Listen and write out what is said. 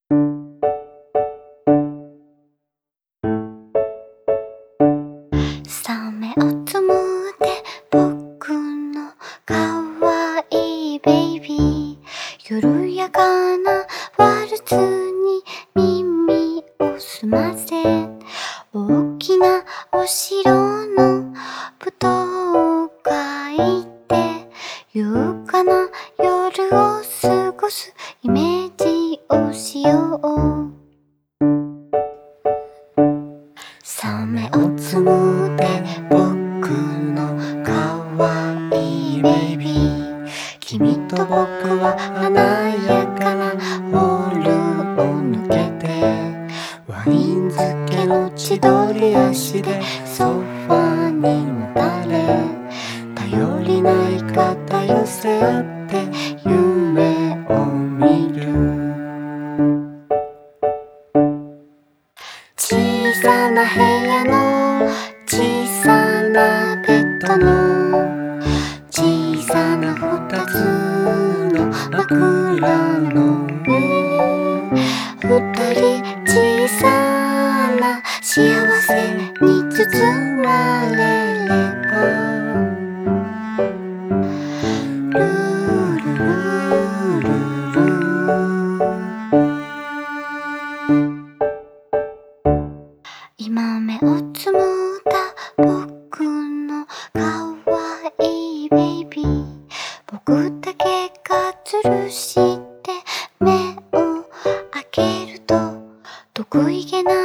さ目をつむって僕のかわいいベイビー、緩やかなワルツに耳を澄ませ、大きなお城の舞踏を描いて優雅な夜を過ごすイメージをしよう。さ目をつむって僕のかわいいベイビー、君と僕は華やかなホールを抜けて、ワイン漬けの千鳥足でソファにもたれ、頼りない肩寄せ合って夢を見る。小さな部屋の小さなベッドの小さな二つの枕の上、二人小さな幸せに包まれれば、ルールルールル今目をつむった僕のかわいいベイビー、僕だけが吊るして目を開けると得意げな